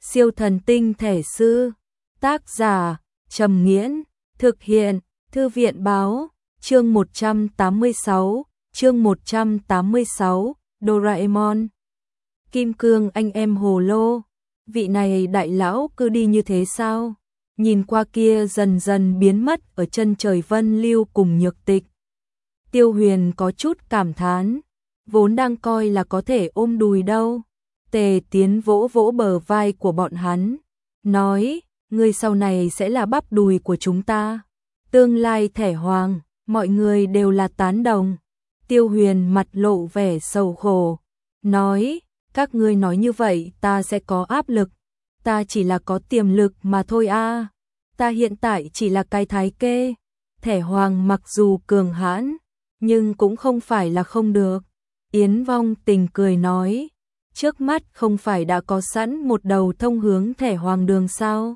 Siêu thần tinh thể sư. Tác giả Trầm Nghiễn. Thực hiện Thư viện Báo. Chương 186. Chương 186. Doraemon. Kim cương anh em hồ lô. Vị này đại lão cứ đi như thế sao? Nhìn qua kia dần dần biến mất ở chân trời Vân Lưu cùng Nhược Tịch. Tiêu Huyền có chút cảm thán, vốn đang coi là có thể ôm đùi đâu. Tề Tiến vỗ vỗ bờ vai của bọn hắn, nói, ngươi sau này sẽ là bắp đùi của chúng ta. Tương lai thẻ hoàng, mọi người đều là tán đồng. Tiêu Huyền mặt lộ vẻ sầu khổ, nói, các ngươi nói như vậy ta sẽ có áp lực. Ta chỉ là có tiềm lực mà thôi a. Ta hiện tại chỉ là cái thái kê. Thẻ hoàng mặc dù cường hãn, nhưng cũng không phải là không được. Yến Vong Tình cười nói, trước mắt không phải đã có sẵn một đầu thông hướng thẻ hoàng đường sao?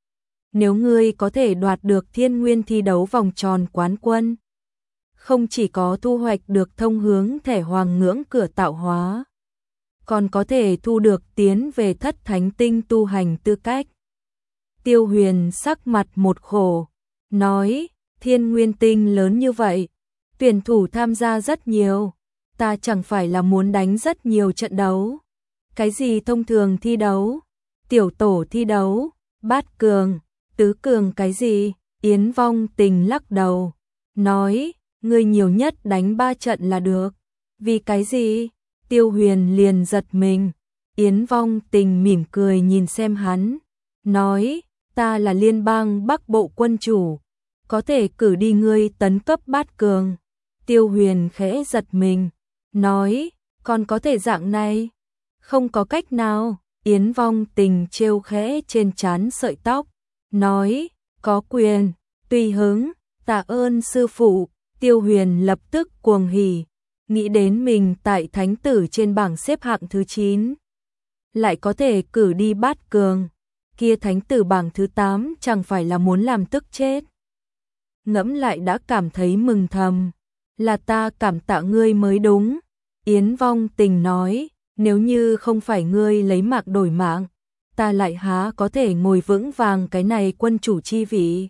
Nếu ngươi có thể đoạt được Thiên Nguyên thi đấu vòng tròn quán quân, không chỉ có thu hoạch được thông hướng thẻ hoàng ngưỡng cửa tạo hóa, còn có thể thu được tiến về thất thánh tinh tu hành tư cách. Tiêu Huyền sắc mặt một khổ, nói, Thiên Nguyên tinh lớn như vậy, tuyển thủ tham gia rất nhiều, ta chẳng phải là muốn đánh rất nhiều trận đấu. Cái gì thông thường thi đấu, tiểu tổ thi đấu, bát cường, tứ cường cái gì? Yến Vong Tình lắc đầu, nói, ngươi nhiều nhất đánh 3 trận là được. Vì cái gì? Tiêu Huyền liền giật mình. Yến Vong Tình mỉm cười nhìn xem hắn, nói, ta là liên bang Bắc Bộ quân chủ, có thể cử đi ngươi tấn cấp bát cường. Tiêu Huyền khẽ giật mình, nói, còn có thể dạng này? Không có cách nào. Yến Vong Tình trêu khẽ trên trán sợi tóc, nói, có quyền, tùy hứng, tạ ơn sư phụ. Tiêu Huyền lập tức cuồng hỉ, nghĩ đến mình tại thánh tử trên bảng xếp hạng thứ 9, lại có thể cử đi bát cường, kia thánh tử bảng thứ 8 chẳng phải là muốn làm tức chết. Ngẫm lại đã cảm thấy mừng thầm, là ta cảm tạ ngươi mới đúng. Yến Vong Tình nói, nếu như không phải ngươi lấy mạng đổi mạng, ta lại há có thể ngồi vững vàng cái này quân chủ chi vị.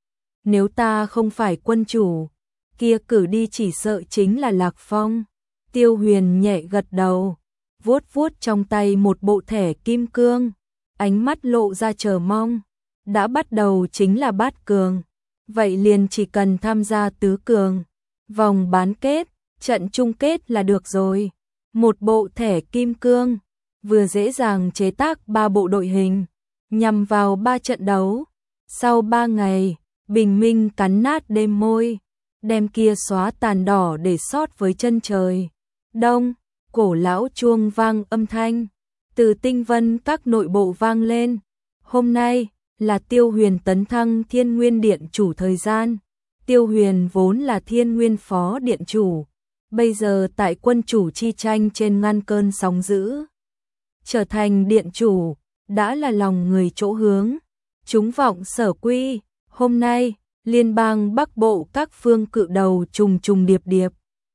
Nếu ta không phải quân chủ, kia cử đi chỉ sợ chính là Lạc Phong. Tiêu Huyền nhẹ gật đầu, vuốt vuốt trong tay một bộ thẻ kim cương, ánh mắt lộ ra chờ mong. Đã bắt đầu chính là bát cường, vậy liền chỉ cần tham gia tứ cường, vòng bán kết, trận chung kết là được rồi. Một bộ thẻ kim cương, vừa dễ dàng chế tác 3 bộ đội hình, nhằm vào 3 trận đấu. Sau 3 ngày, bình minh cắn nát đêm môi, đem kia xóa tàn đỏ để sót với chân trời. Đông, cổ lão chuông vang âm thanh, từ tinh vân các nội bộ vang lên. Hôm nay là Tiêu Huyền tấn thăng Thiên Nguyên Điện chủ thời gian. Tiêu Huyền vốn là Thiên Nguyên phó điện chủ, bây giờ tại quân chủ chi tranh trên ngăn cơn sóng dữ, trở thành điện chủ, đã là lòng người chỗ hướng. Chúng vọng sở quy, hôm nay, liên bang Bắc Bộ các phương cự đầu trùng trùng điệp điệp,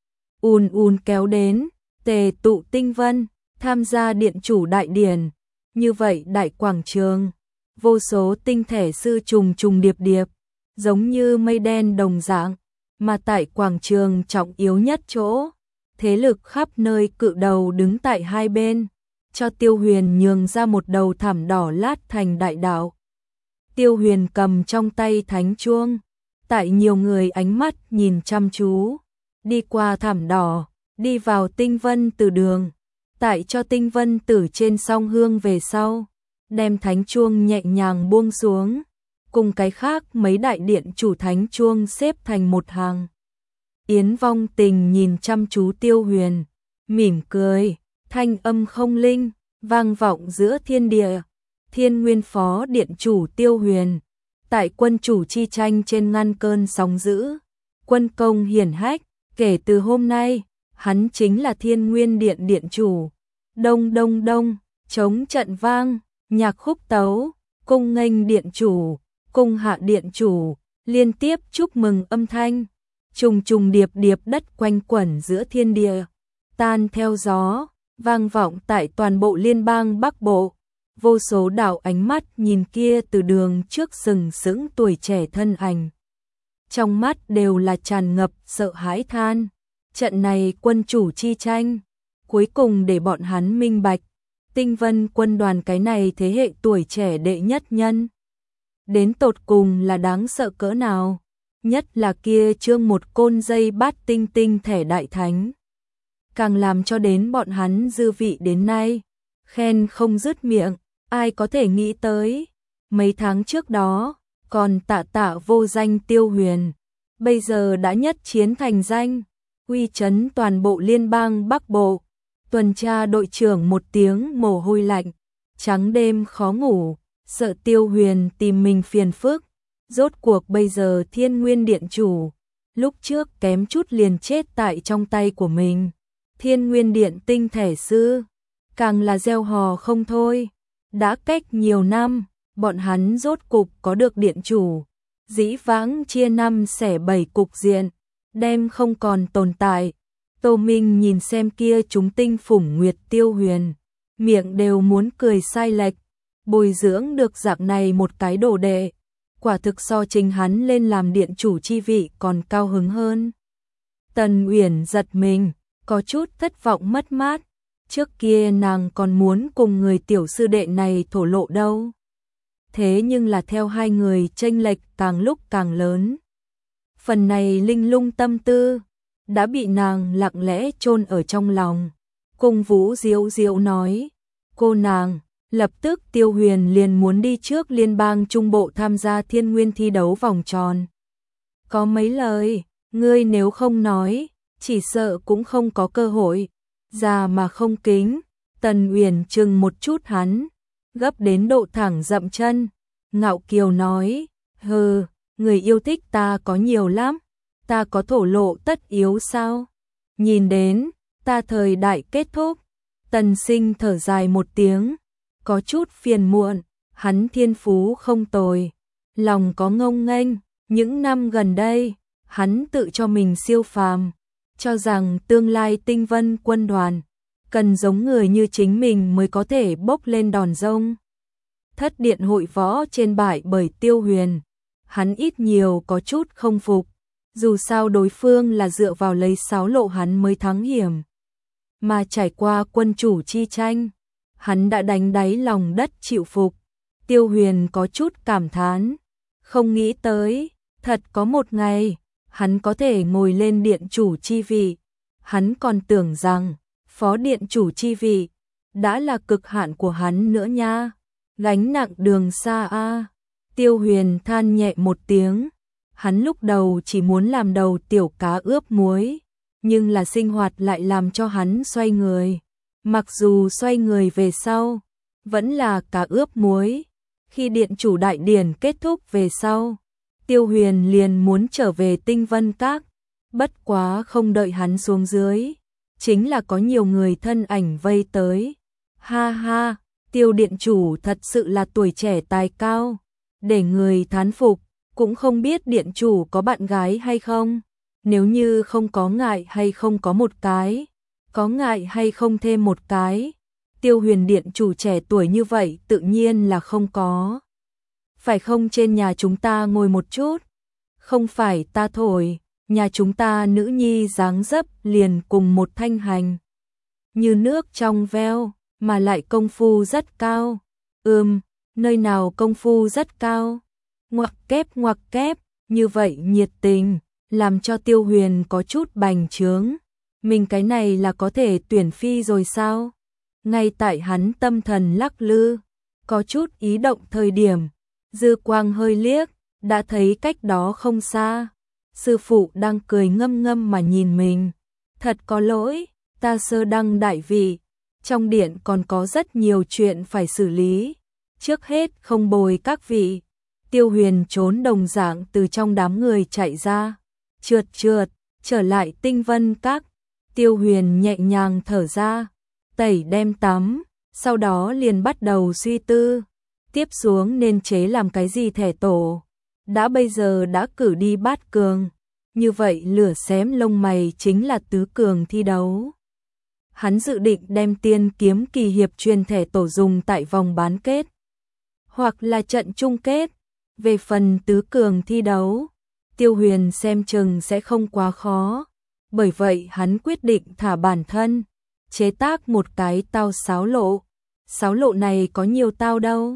ùn kéo đến, tề tụ tinh vân, tham gia điện chủ đại điển. Như vậy đại quảng trường, vô số tinh thể sư trùng trùng điệp điệp, giống như mây đen đồng dạng. Mà tại quảng trường trọng yếu nhất chỗ, thế lực khắp nơi cự đầu đứng tại hai bên, cho Tiêu Huyền nhường ra một đầu thảm đỏ lát thành đại đạo. Tiêu Huyền cầm trong tay thánh chuông, tại nhiều người ánh mắt nhìn chăm chú, đi qua thảm đỏ, đi vào tinh vân tử đường, tại cho tinh vân tử trên song hương về sau, đem thánh chuông nhẹ nhàng buông xuống, cùng cái khác mấy đại điện chủ thánh chuông xếp thành một hàng. Yến Vong Tình nhìn chăm chú Tiêu Huyền, mỉm cười, thanh âm không linh, vang vọng giữa thiên địa. Thiên Nguyên phó điện chủ Tiêu Huyền, tại quân chủ chi tranh trên ngăn cơn sóng dữ, quân công hiển hách, kể từ hôm nay, hắn chính là Thiên Nguyên Điện điện chủ. Đông đông đông, trống trận vang, nhạc khúc tấu, cung nghênh điện chủ, cung hạ điện chủ, liên tiếp chúc mừng âm thanh, trùng trùng điệp điệp đất quanh quẩn giữa thiên địa, tan theo gió, vang vọng tại toàn bộ liên bang Bắc Bộ. vô số đạo ánh mắt nhìn kia từ đường trước sừng sững tuổi trẻ thân ảnh. Trong mắt đều là tràn ngập sợ hãi than. Trận này quân chủ chi tranh, cuối cùng để bọn hắn minh bạch, Tinh Vân quân đoàn cái này thế hệ tuổi trẻ đệ nhất nhân. Đến tột cùng là đáng sợ cỡ nào, nhất là kia trương một côn dây bát tinh tinh thẻ đại thánh. Càng làm cho đến bọn hắn dư vị đến nay, khen không dứt miệng, ai có thể nghĩ tới. Mấy tháng trước đó, còn tạ vô danh Tiêu Huyền, bây giờ đã nhất chiến thành danh, uy chấn toàn bộ liên bang Bắc Bộ. Tuần tra đội trưởng một tiếng mồ hôi lạnh, trắng đêm khó ngủ, sợ Tiêu Huyền tìm mình phiền phức. Rốt cuộc bây giờ Thiên Nguyên Điện chủ, lúc trước kém chút liền chết tại trong tay của mình. Thiên Nguyên Điện tinh thể sư, càng là gieo hò không thôi. Đã cách nhiều năm, bọn hắn rốt cục có được điện chủ. Dĩ vãng chia năm xẻ bảy cục diện, đem không còn tồn tại. Tô Minh nhìn xem kia chúng tinh phủng nguyệt Tiêu Huyền, miệng đều muốn cười sai lệch. Bồi dưỡng được dạng này một cái đồ đệ, quả thực so chính hắn lên làm điện chủ chi vị còn cao hứng hơn. Tần Uyển giật mình, có chút thất vọng mất mát. Trước kia nàng còn muốn cùng người tiểu sư đệ này thổ lộ đâu. Thế nhưng là theo hai người chênh lệch càng lúc càng lớn. Phần này linh lung tâm tư đã bị nàng lặng lẽ chôn ở trong lòng. Cung Vũ Diệu Diệu nói, cô nàng, lập tức Tiêu Huyền liền muốn đi trước liên bang Trung Bộ tham gia Thiên Nguyên thi đấu vòng tròn. Có mấy lời, ngươi nếu không nói, chỉ sợ cũng không có cơ hội. Già mà không kính, Tần Uyển chừng một chút hắn, gấp đến độ thẳng dậm chân, ngạo kiều nói, hừ, người yêu thích ta có nhiều lắm, ta có thổ lộ tất yếu sao? Nhìn đến, ta thời đại kết thúc. Tần Sinh thở dài một tiếng, có chút phiền muộn, hắn thiên phú không tồi, lòng có ngông nghênh, những năm gần đây, hắn tự cho mình siêu phàm, cho rằng tương lai Tinh Vân quân đoàn cần giống người như chính mình mới có thể bốc lên đòn rông. Thất điện hội võ trên bại bởi Tiêu Huyền, hắn ít nhiều có chút không phục, dù sao đối phương là dựa vào lấy sáo lộ hắn mới thắng hiểm. Mà trải qua quân chủ chi tranh, hắn đã đánh đáy lòng đất chịu phục. Tiêu Huyền có chút cảm thán, không nghĩ tới, thật có một ngày, hắn có thể ngồi lên điện chủ chi vị. Hắn còn tưởng rằng, phó điện chủ chi vị, đã là cực hạn của hắn nữa nha. Gánh nặng đường xa a. Tiêu Huyền than nhẹ một tiếng, hắn lúc đầu chỉ muốn làm đầu tiểu cá ướp muối, nhưng là sinh hoạt lại làm cho hắn xoay người. Mặc dù xoay người về sau, vẫn là cá ướp muối. Khi điện chủ đại điển kết thúc về sau, Tiêu Huyền liền muốn trở về Tinh Vân Các, bất quá không đợi hắn xuống dưới, chính là có nhiều người thân ảnh vây tới. Ha ha, Tiêu điện chủ thật sự là tuổi trẻ tài cao, để người thán phục, cũng không biết điện chủ có bạn gái hay không, nếu như không có ngại hay không có một cái, có ngại hay không thêm một cái. Tiêu Huyền điện chủ trẻ tuổi như vậy tự nhiên là không có. Phải không, trên nhà chúng ta ngồi một chút? Không phải ta thổi, nhà chúng ta nữ nhi dáng dấp liền cùng một thanh hành. Như nước trong veo, mà lại công phu rất cao. Nơi nào công phu rất cao? Ngoặc kép, như vậy nhiệt tình, làm cho Tiêu Huyền có chút bành trướng. Mình cái này là có thể tuyển phi rồi sao? Ngay tại hắn tâm thần lắc lư, có chút ý động thời điểm, dư quang hơi liếc, đã thấy cách đó không xa, sư phụ đang cười ngâm ngâm mà nhìn mình. Thật có lỗi, ta sơ đăng đại vị, trong điện còn có rất nhiều chuyện phải xử lý, trước hết không bồi các vị. Tiêu Huyền trốn đồng dạng từ trong đám người chạy ra, trượt, trở lại Tinh Vân Các. Tiêu Huyền nhẹ nhàng thở ra, tẩy đem tắm, sau đó liền bắt đầu suy tư, tiếp xuống nên chế làm cái gì thẻ tổ. Đã bây giờ đã cử đi bát cường, như vậy lửa xém lông mày chính là tứ cường thi đấu. Hắn dự định đem tiên kiếm kỳ hiệp truyền thẻ tổ dùng tại vòng bán kết, hoặc là trận chung kết. Về phần tứ cường thi đấu, Tiêu Huyền xem chừng sẽ không quá khó, bởi vậy hắn quyết định thả bản thân, chế tác một cái tao sáo lộ. Sáo lộ này có nhiều tao đâu.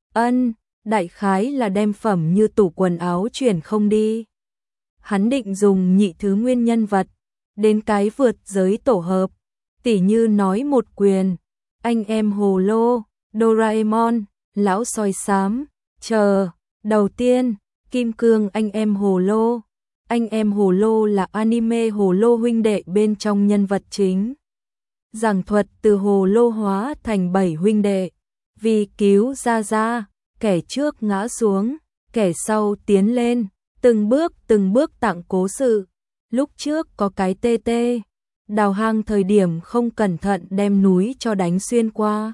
Đại khái là đem phẩm như tủ quần áo chuyển không đi. Hắn định dùng nhị thứ nguyên nhân vật, đến cái vượt giới tổ hợp, tỉ như nói một quyền, anh em hồ lô, Doraemon, lão sói xám, chờ. Đầu tiên, Kim Cương anh em hồ lô. Anh em hồ lô là anime hồ lô huynh đệ bên trong nhân vật chính. Giảng thuật từ hồ lô hóa thành 7 huynh đệ, vì cứu ra, kẻ trước ngã xuống, kẻ sau tiến lên, từng bước tặng cố sự. Lúc trước có cái TT, đào hang thời điểm không cẩn thận đem núi cho đánh xuyên qua.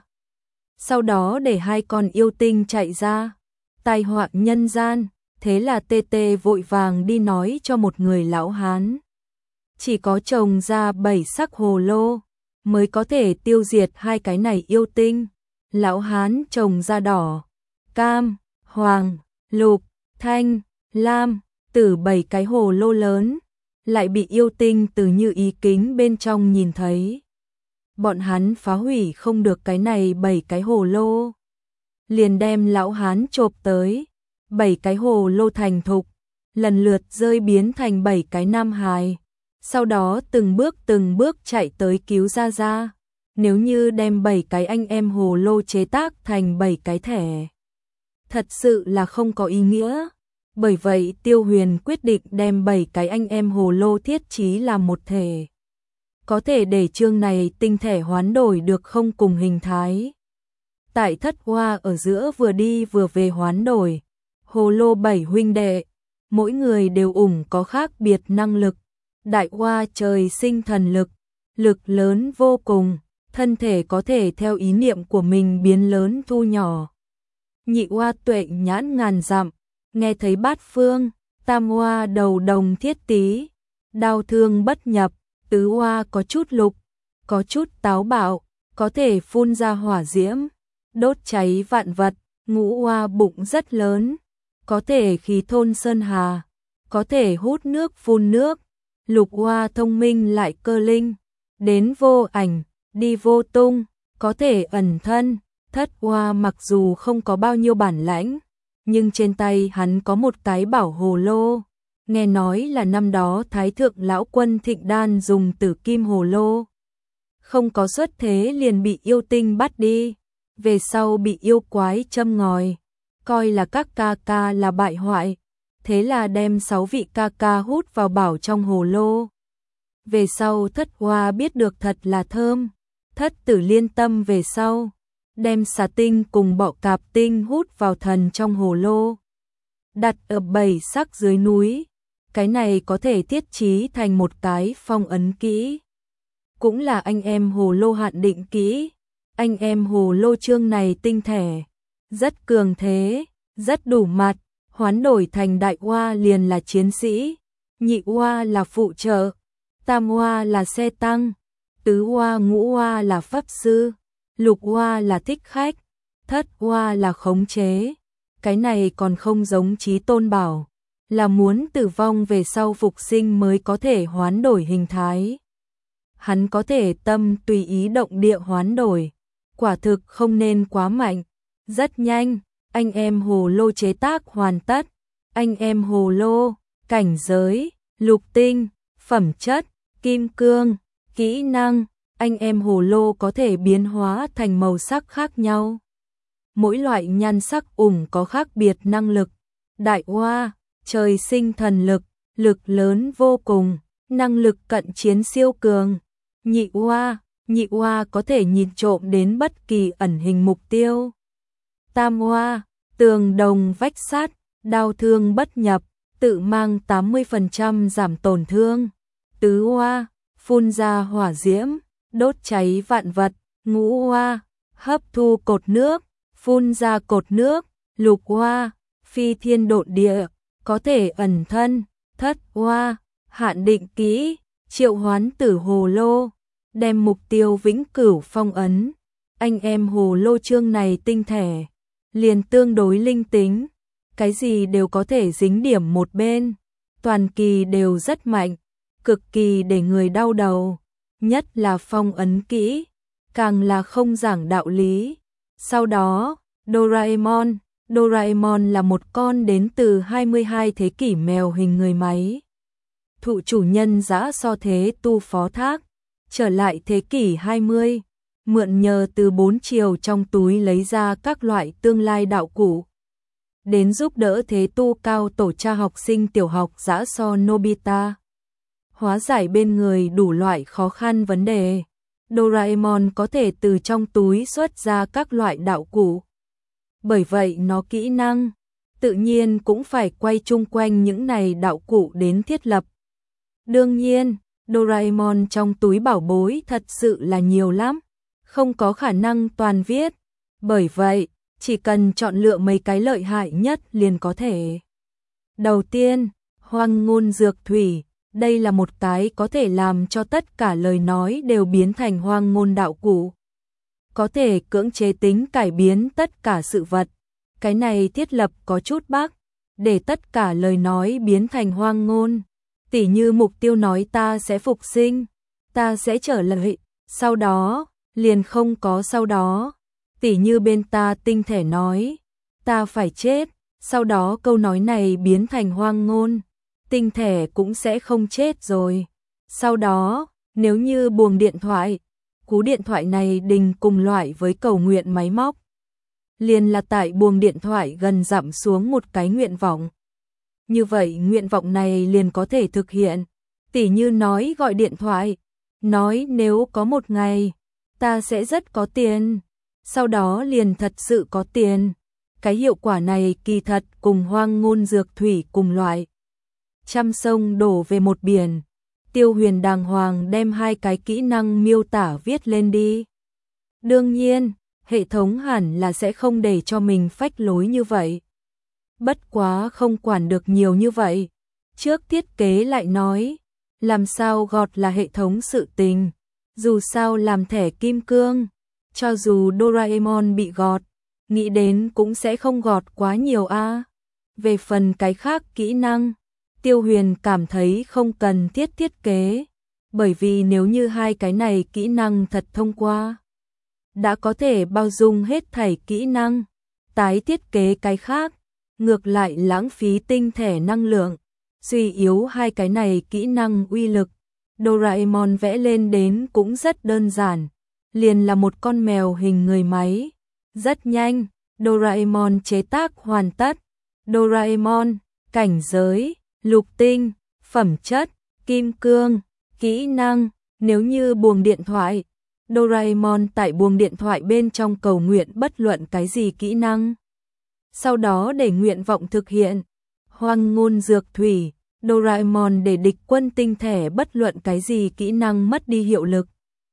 Sau đó để 2 con yêu tinh chạy ra, tai họa nhân gian, thế là TT vội vàng đi nói cho một người lão hán. Chỉ có trồng ra 7 sắc hồ lô, mới có thể tiêu diệt 2 cái này yêu tinh. Lão hán trồng ra đỏ, cam, hoàng, lục, thanh, lam, từ 7 cái hồ lô lớn, lại bị yêu tinh từ như ý kính bên trong nhìn thấy. Bọn hắn phá hủy không được cái này 7 cái hồ lô, liền đem lão hán chộp tới. 7 cái hồ lô thành thục, lần lượt rơi biến thành 7 cái nam hài. Sau đó từng bước chạy tới cứu ra. Nếu như đem 7 cái anh em hồ lô chế tác thành 7 cái thẻ, thật sự là không có ý nghĩa. Bởi vậy Tiêu Huyền quyết định đem 7 cái anh em hồ lô thiết trí làm một thể. Có thể để chương này tinh thể hoán đổi được không cùng hình thái. Tại thất hoa ở giữa vừa đi vừa về hoán đổi. Hồ lô 7 huynh đệ, mỗi người đều có khác biệt năng lực. Đại hoa trời sinh thần lực, lực lớn vô cùng, thân thể có thể theo ý niệm của mình biến lớn thu nhỏ. Nhị hoa tuệ nhãn ngàn dặm, nghe thấy bát phương. Tam hoa đầu đồng thiết tí, đao thương bất nhập. Tứ hoa có chút lục, có chút táo bạo, có thể phun ra hỏa diễm, đốt cháy vạn vật. Ngũ hoa bụng rất lớn, có thể khí thôn sơn hà, có thể hút nước phun nước. Lục hoa thông minh lại cơ linh, đến vô ảnh, đi vô tung, có thể ẩn thân. Thất hoa mặc dù không có bao nhiêu bản lãnh, nhưng trên tay hắn có một cái bảo hồ lô. Nghe nói là năm đó Thái thượng lão quân Thịnh Đan dùng tử kim hồ lô, không có xuất thế liền bị yêu tinh bắt đi, về sau bị yêu quái châm ngòi, coi là các ca ca là bại hoại, thế là đem 6 vị ca ca hút vào bảo trong hồ lô. Về sau thất hoa biết được thật là thơm, thất tử liên tâm về sau, đem xà tinh cùng bọ cạp tinh hút vào thần trong hồ lô, đặt ở 7 sắc dưới núi. Cái này có thể thiết trí thành một cái phong ấn kỹ, cũng là anh em hồ lô hạn định kỹ. Anh em hồ lô chương này tinh thể, rất cường thế, rất đủ mặt, hoán đổi thành đại hoa liền là chiến sĩ, nhị hoa là phụ trợ, tam hoa là xe tăng, tứ hoa ngũ hoa là pháp sư, lục hoa là thích khách, thất hoa là khống chế. Cái này còn không giống Chí Tôn bảo, là muốn tử vong về sau phục sinh mới có thể hoán đổi hình thái. Hắn có thể tâm tùy ý động địa hoán đổi, quả thực không nên quá mạnh. Rất nhanh, anh em hồ lô chế tác hoàn tất. Anh em hồ lô, cảnh giới, lục tinh, phẩm chất, kim cương, kỹ năng. Anh em hồ lô có thể biến hóa thành màu sắc khác nhau. Mỗi loại nhan sắc có khác biệt năng lực. Đại hoa, trời sinh thần lực, lực lớn vô cùng, năng lực cận chiến siêu cường. Nhị hoa có thể nhìn trộm đến bất kỳ ẩn hình mục tiêu. Tam hoa, tường đồng vách sắt, đao thương bất nhập, tự mang 80% giảm tổn thương. Tứ hoa, phun ra hỏa diễm, đốt cháy vạn vật. Ngũ hoa, hấp thu cột nước, phun ra cột nước. Lục hoa, phi thiên độn địa, có thể ẩn thân. Thất hoa, hạn định kỹ, triệu hoán tử hồ lô. đem mục tiêu vĩnh cửu phong ấn. Anh em hồ lô chương này tinh thể, liền tương đối linh tính, cái gì đều có thể dính điểm một bên, toàn kỳ đều rất mạnh, cực kỳ để người đau đầu, nhất là phong ấn kỹ, càng là không giảng đạo lý. Sau đó, Doraemon. Doraemon là một con đến từ 22 thế kỷ mèo hình người máy. Thụ chủ nhân dã so thế tu phó thác, trở lại thế kỷ 20, mượn nhờ từ 4 chiều trong túi lấy ra các loại tương lai đạo cụ. Đến giúp đỡ thế tu cao tổ cha học sinh tiểu học dã so Nobita. Hóa giải bên người đủ loại khó khăn vấn đề. Doraemon có thể từ trong túi xuất ra các loại đạo cụ. Bởi vậy nó kỹ năng, tự nhiên cũng phải quay chung quanh những này đạo cụ đến thiết lập. Đương nhiên, Doraemon trong túi bảo bối thật sự là nhiều lắm, không có khả năng toàn viết. Bởi vậy, chỉ cần chọn lựa mấy cái lợi hại nhất liền có thể. Đầu tiên, hoang ngôn dược thủy. Đây là một cái có thể làm cho tất cả lời nói đều biến thành hoang ngôn đạo cụ. Có thể cưỡng chế tính cải biến tất cả sự vật. Cái này thiết lập có chút bug, để tất cả lời nói biến thành hoang ngôn. Tỉ như mục tiêu nói ta sẽ phục sinh, ta sẽ trở lại, sau đó, liền không có sau đó. Tỉ như bên ta tinh thể nói, ta phải chết, sau đó câu nói này biến thành hoang ngôn. Tinh thể cũng sẽ không chết rồi. Sau đó, nếu như buồng điện thoại, cú điện thoại này đình cùng loại với cầu nguyện máy móc. Liền là tại buồng điện thoại gần dặm xuống một cái nguyện vọng. Như vậy nguyện vọng này liền có thể thực hiện. Tỉ như nói gọi điện thoại, nói nếu có một ngày, ta sẽ rất có tiền. Sau đó liền thật sự có tiền. Cái hiệu quả này kỳ thật cùng hoang ngôn dược thủy cùng loại. Trăm sông đổ về một biển. Tiêu Huyền đàng hoàng đem hai cái kỹ năng miêu tả viết lên đi. Đương nhiên, hệ thống hẳn là sẽ không để cho mình phách lối như vậy. Bất quá không quản được nhiều như vậy. Trước thiết kế lại nói, làm sao gọt là hệ thống sự tình. Dù sao làm thẻ kim cương, cho dù Doraemon bị gọt, nghĩ đến cũng sẽ không gọt quá nhiều a. Về phần cái khác kỹ năng, Tiêu Huyền cảm thấy không cần thiết kế, bởi vì nếu như hai cái này kỹ năng thật thông qua, đã có thể bao dung hết thảy kỹ năng, tái thiết kế cái khác, ngược lại lãng phí tinh thể năng lượng, suy yếu hai cái này kỹ năng uy lực. Doraemon vẽ lên đến cũng rất đơn giản, liền là một con mèo hình người máy. Rất nhanh, Doraemon chế tác hoàn tất. Doraemon, cảnh giới, lục tinh, phẩm chất, kim cương, kỹ năng, nếu như buồng điện thoại, Doraemon tại buồng điện thoại bên trong cầu nguyện bất luận cái gì kỹ năng. Sau đó để nguyện vọng thực hiện. Hoang ngôn dược thủy, Doraemon để địch quân tinh thể bất luận cái gì kỹ năng mất đi hiệu lực.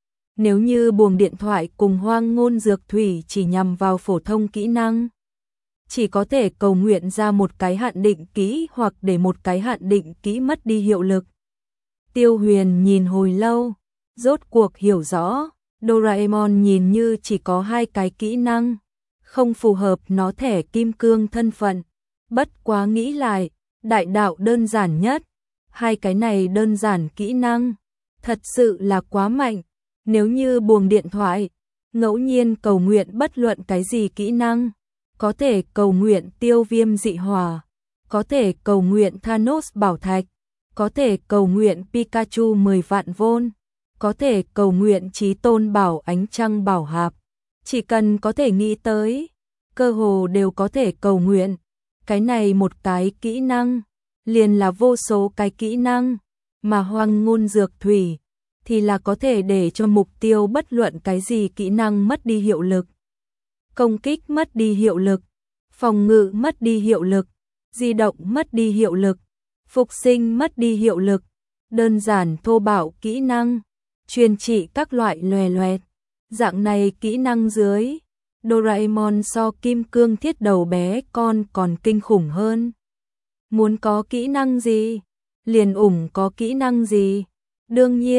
Nếu như buồng điện thoại cùng hoang ngôn dược thủy chỉ nhằm vào phổ thông kỹ năng, chỉ có thể cầu nguyện ra một cái hạn định kỹ hoặc để một cái hạn định kỹ mất đi hiệu lực. Tiêu Huyền nhìn hồi lâu, rốt cuộc hiểu rõ, Doraemon nhìn như chỉ có hai cái kỹ năng, không phù hợp nó thẻ kim cương thân phận. Bất quá nghĩ lại, đại đạo đơn giản nhất, hai cái này đơn giản kỹ năng, thật sự là quá mạnh. Nếu như buồng điện thoại, ngẫu nhiên cầu nguyện bất luận cái gì kỹ năng, có thể cầu nguyện tiêu viêm dị hỏa, có thể cầu nguyện Thanos bảo thạch, có thể cầu nguyện Pikachu 10 vạn vôn, có thể cầu nguyện Chí Tôn bảo ánh trăng bảo hạp. Chỉ cần có thể nghĩ tới, cơ hồ đều có thể cầu nguyện. Cái này một cái kỹ năng, liền là vô số cái kỹ năng, mà hoang ngôn dược thủy thì là có thể để cho mục tiêu bất luận cái gì kỹ năng mất đi hiệu lực. Công kích mất đi hiệu lực, phòng ngự mất đi hiệu lực, di động mất đi hiệu lực, phục sinh mất đi hiệu lực, đơn giản thô bạo kỹ năng, truyền trị các loại loè loẹt. Dạng này kỹ năng dưới, Doraemon so kim cương thiết đầu bé con còn kinh khủng hơn. Muốn có kỹ năng gì, liền có kỹ năng gì. Đương nhiên,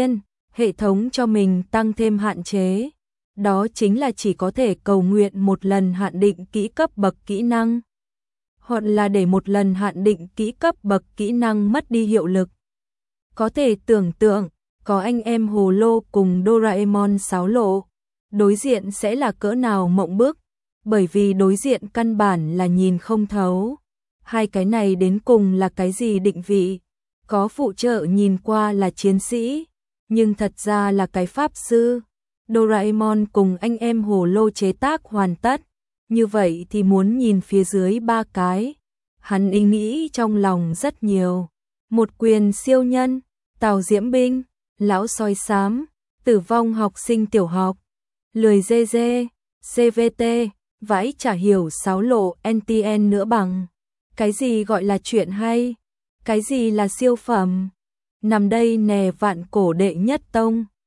hệ thống cho mình tăng thêm hạn chế. Đó chính là chỉ có thể cầu nguyện một lần hạn định kỹ cấp bậc kỹ năng, hoặc là để một lần hạn định kỹ cấp bậc kỹ năng mất đi hiệu lực. Có thể tưởng tượng, có anh em Hồ Lô cùng Doraemon xáo lộ, đối diện sẽ là cỡ nào mộng bức, bởi vì đối diện căn bản là nhìn không thấu. Hai cái này đến cùng là cái gì định vị? Có phụ trợ nhìn qua là chiến sĩ, nhưng thật ra là cái pháp sư. Doraemon cùng anh em Hồ Lô chế tác hoàn tất, như vậy thì muốn nhìn phía dưới ba cái. Hắn ý nghĩ trong lòng rất nhiều. Một quyền siêu nhân, Tào Diễm Binh, lão sói xám, tử vong học sinh tiểu học, lười dê dê, CVT, vãi chả hiểu xáo lộ NTN nữa bằng. Cái gì gọi là chuyện hay? Cái gì là siêu phẩm? Nằm đây nè vạn cổ đệ nhất tông.